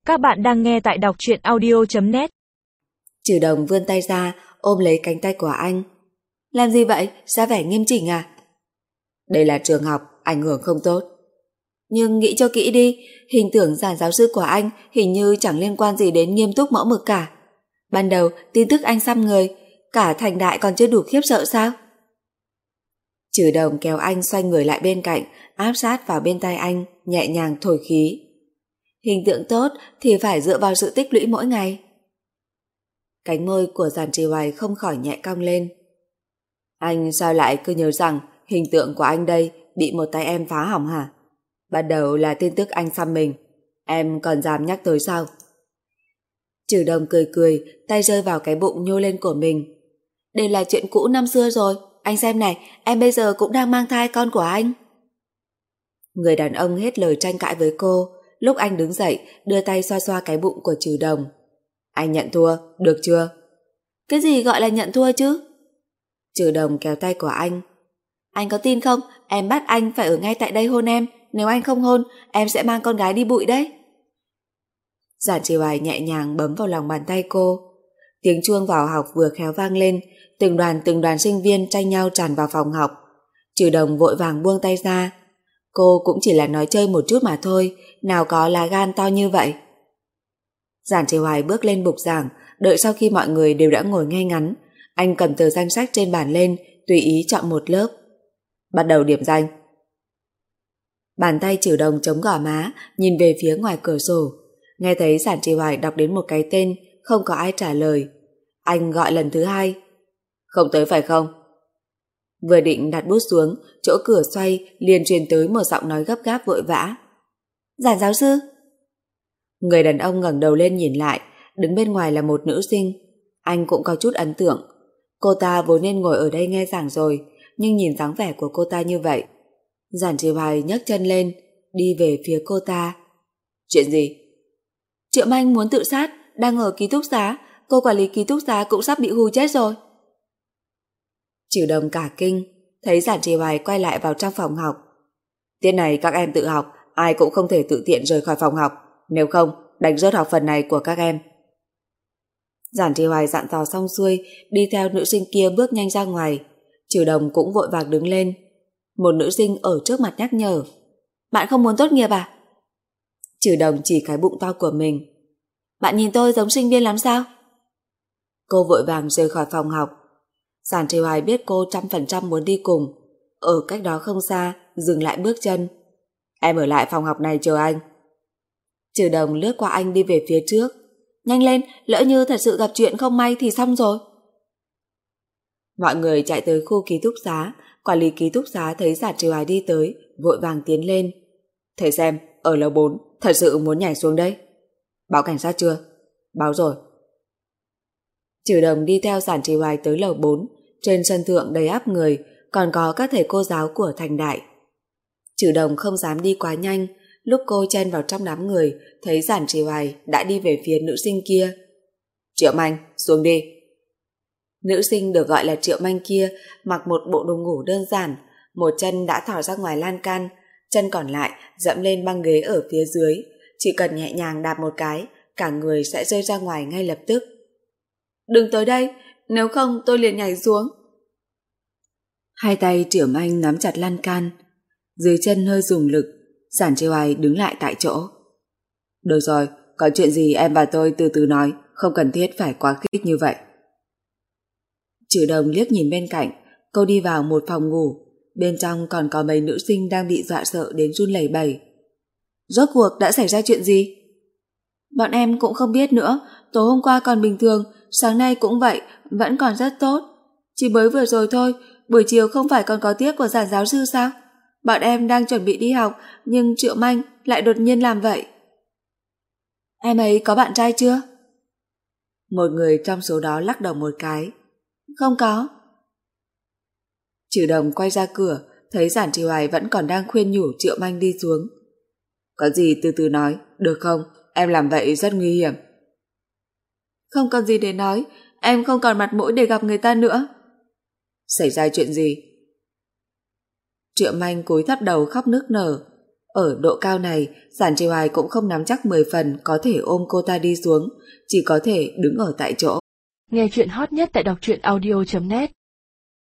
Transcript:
Các bạn đang nghe tại đọc truyện audio.net. Trừ Đồng vươn tay ra ôm lấy cánh tay của anh. Làm gì vậy? Ra vẻ nghiêm chỉnh à? Đây là trường học, ảnh hưởng không tốt. Nhưng nghĩ cho kỹ đi, hình tượng giản giáo sư của anh hình như chẳng liên quan gì đến nghiêm túc mẫu mực cả. Ban đầu tin tức anh xăm người, cả thành đại còn chưa đủ khiếp sợ sao? Trừ Đồng kéo anh xoay người lại bên cạnh, áp sát vào bên tai anh, nhẹ nhàng thổi khí. Hình tượng tốt thì phải dựa vào sự tích lũy mỗi ngày. Cánh môi của Giản Trì Hoài không khỏi nhẹ cong lên. Anh sao lại cứ nhớ rằng hình tượng của anh đây bị một tay em phá hỏng hả? Ban đầu là tin tức anh xăm mình, em còn dám nhắc tới sao? Trừ Đồng cười cười, tay rơi vào cái bụng nhô lên của mình. Đây là chuyện cũ năm xưa rồi, anh xem này, em bây giờ cũng đang mang thai con của anh. Người đàn ông hết lời tranh cãi với cô. Lúc anh đứng dậy, đưa tay xoa xoa cái bụng của Trừ Đồng. Anh nhận thua, được chưa? Cái gì gọi là nhận thua chứ? Trừ Đồng kéo tay của anh. Anh có tin không, em bắt anh phải ở ngay tại đây hôn em. Nếu anh không hôn, em sẽ mang con gái đi bụi đấy. Giản Trì Hoài nhẹ nhàng bấm vào lòng bàn tay cô. Tiếng chuông vào học vừa khéo vang lên. Từng đoàn sinh viên tranh nhau tràn vào phòng học. Trừ Đồng vội vàng buông tay ra. Cô cũng chỉ là nói chơi một chút mà thôi, nào có lá gan to như vậy. Giản Trì Hoài bước lên bục giảng, đợi sau khi mọi người đều đã ngồi ngay ngắn, anh cầm tờ danh sách trên bàn lên, tùy ý chọn một lớp. Bắt đầu điểm danh. Bàn tay Trừ Đồng chống gò má, nhìn về phía ngoài cửa sổ. Nghe thấy Giản Trì Hoài đọc đến một cái tên, không có ai trả lời. Anh gọi lần thứ hai. Không tới phải không? Vừa định đặt bút xuống, chỗ cửa xoay liền truyền tới một giọng nói gấp gáp vội vã. Giản giáo sư. Người đàn ông ngẩng đầu lên nhìn lại, đứng bên ngoài là một nữ sinh. Anh cũng có chút ấn tượng. Cô ta vốn nên ngồi ở đây nghe giảng rồi, nhưng nhìn dáng vẻ của cô ta như vậy. Giản Trì Hoài nhấc chân lên, đi về phía cô ta. Chuyện gì? Triệu Manh muốn tự sát, đang ở ký túc xá, cô quản lý ký túc xá cũng sắp bị hù chết rồi. Trừ Đồng cả kinh, thấy Giản Trì Hoài quay lại vào trong phòng học. Tiết này các em tự học, ai cũng không thể tự tiện rời khỏi phòng học, nếu không đánh rớt học phần này của các em. Giản Trì Hoài dặn dò xong xuôi, đi theo nữ sinh kia bước nhanh ra ngoài. Trừ Đồng cũng vội vàng đứng lên. Một nữ sinh ở trước mặt nhắc nhở. Bạn không muốn tốt nghiệp à? Trừ Đồng chỉ cái bụng to của mình. Bạn nhìn tôi giống sinh viên lắm sao? Cô vội vàng rời khỏi phòng học. Giản Trì Hoài biết cô 100% muốn đi cùng. Ở cách đó không xa, dừng lại bước chân. Em ở lại phòng học này chờ anh. Trừ Đồng lướt qua anh đi về phía trước. Nhanh lên, lỡ như thật sự gặp chuyện không may thì xong rồi. Mọi người chạy tới khu ký túc xá. Quản lý ký túc xá thấy Giản Trì Hoài đi tới, vội vàng tiến lên. Thầy xem, ở lầu 4 thật sự muốn nhảy xuống đấy. Báo cảnh sát chưa? Báo rồi. Trừ Đồng đi theo Giản Trì Hoài tới lầu 4. Trên sân thượng đầy ắp người, còn có các thầy cô giáo của thành đại. Trừ Đồng không dám đi quá nhanh. Lúc cô chen vào trong đám người, thấy Giản Trì Hoài đã đi về phía nữ sinh kia. Triệu Manh, xuống đi. Nữ sinh được gọi là Triệu Manh kia mặc một bộ đồ ngủ đơn giản, một chân đã thò ra ngoài lan can, chân còn lại dẫm lên băng ghế ở phía dưới, chỉ cần nhẹ nhàng đạp một cái, cả người sẽ rơi ra ngoài ngay lập tức. Đừng tới đây, nếu không tôi liền nhảy xuống. Hai tay Triệu Manh nắm chặt lan can, dưới chân hơi dùng lực. Giản Trì Hoài đứng lại tại chỗ. Được rồi, có chuyện gì em và tôi từ từ nói, không cần thiết phải quá khích như vậy. Trừ Đồng liếc nhìn bên cạnh, cô đi vào một phòng ngủ, bên trong còn có mấy nữ sinh đang bị dọa sợ đến run lẩy bẩy. Rốt cuộc đã xảy ra chuyện gì? Bọn em cũng không biết nữa, tối hôm qua còn bình thường, sáng nay cũng vậy, vẫn còn rất tốt. Chỉ mới vừa rồi thôi, buổi chiều không phải còn có tiết của Giản giáo sư sao? Bọn em đang chuẩn bị đi học, nhưng Triệu Manh lại đột nhiên làm vậy. Em ấy có bạn trai chưa? Một người trong số đó lắc đầu một cái. Không có. Trừ Đồng quay ra cửa, thấy Giản Trì Hoài vẫn còn đang khuyên nhủ Triệu Manh đi xuống. Có gì từ từ nói, được không? Em làm vậy rất nguy hiểm. Không còn gì để nói, em không còn mặt mũi để gặp người ta nữa. Xảy ra chuyện gì? Triệu Manh cúi thấp đầu khóc nức nở. Ở độ cao này, Giản Trì Hoài cũng không nắm chắc 10 phần có thể ôm cô ta đi xuống, chỉ có thể đứng ở tại chỗ. Nghe chuyện hot nhất tại đọc truyện audio.net